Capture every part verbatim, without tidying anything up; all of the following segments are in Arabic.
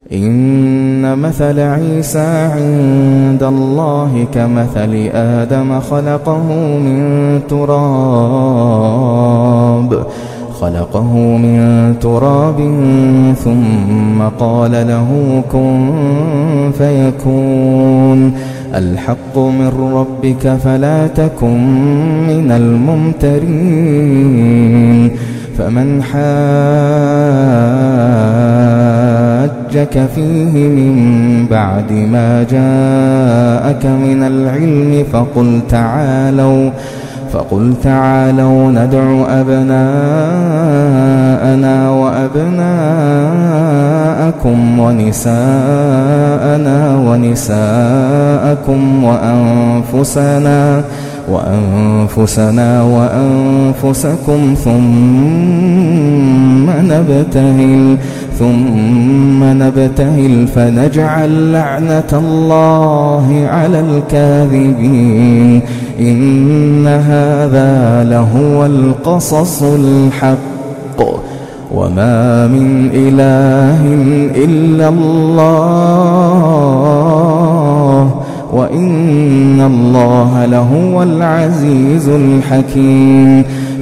إن مثل عيسى عند الله كمثل آدم خلقه من تراب خلقه من تراب ثم قال له كن فيكون الحق من ربك فلا تكن من الممترين فمن حاجك فيه من بعد ما جاءك من العلم فقل تعالوا فقل تعالوا ندع أبناءنا وأبناءكم ونساءنا ونساءكم وأنفسنا وأنفسنا وأنفسكم ثم نبتهل ثم نبتهل فنجعل لعنة الله على الكاذبين إن هذا لهو القصص الحق وما من إله إلا الله وإن الله لهو العزيز الحكيم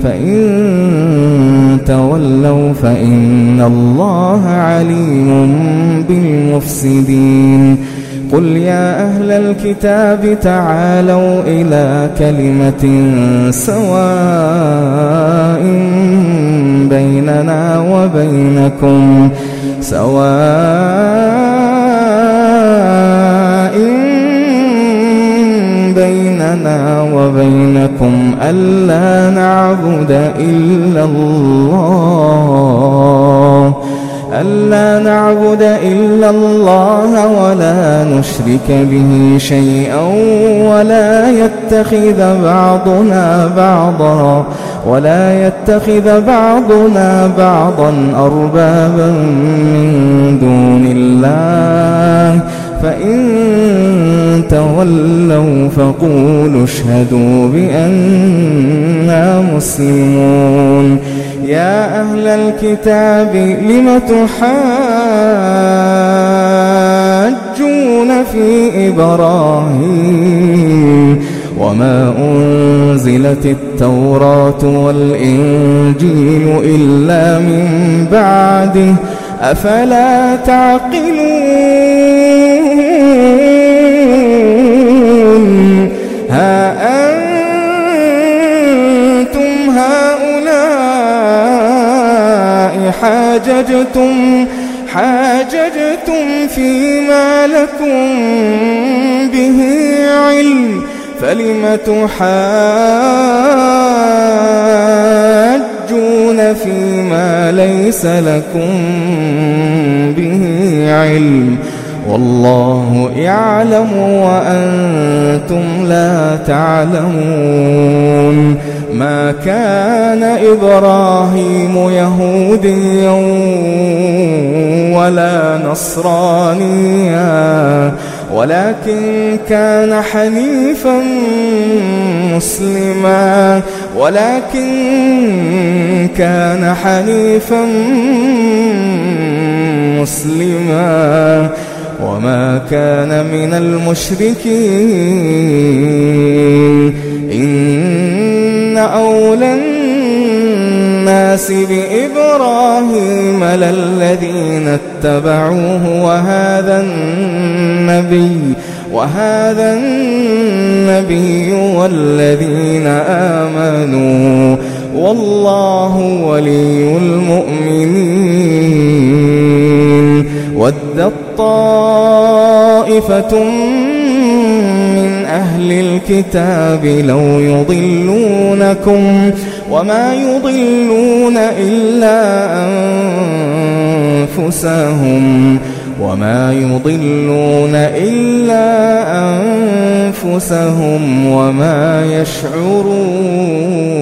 فإن تولوا فإن الله عليم بالمفسدين قل يا أهل الكتاب تعالوا إلى كلمة سواء بيننا وبينكم سواء بيننا وبينكم ألا نعبد إلا الله ألا نعبد إلا الله ولا نشرك به شيئا ولا يتخذ بعضنا بعضا ولا يتخذ بعضنا بعضا أربابا من دون الله فإن تولوا فقولوا اشهدوا بأننا مسلمون يا أهل الكتاب لم تحاجون في إبراهيم وما أنزلت التوراة والإنجيل إلا من بعده أفلا تعقلون ها أنتم هؤلاء حاججتم حاججتم فيما لكم به علم فلم تحاجون فيما ليس لكم به علم والله يعلم وأنتم لا تعلمون ما كان إبراهيم يهوديا ولا نصرانيا ولكن كان حنيفا مسلما ولكن كان حنيفا مسلما وما كان من المشركين إن أولى الناس بإبراهيم للذين اتبعوه وهذا النبي وهذا النبي والذين آمنوا والله ولي المؤمنين ودت طائفة من أهل الكتاب لو يضلونكم وما يضلون إلا أنفسهم وما يضلون إلا أنفسهم وما يشعرون.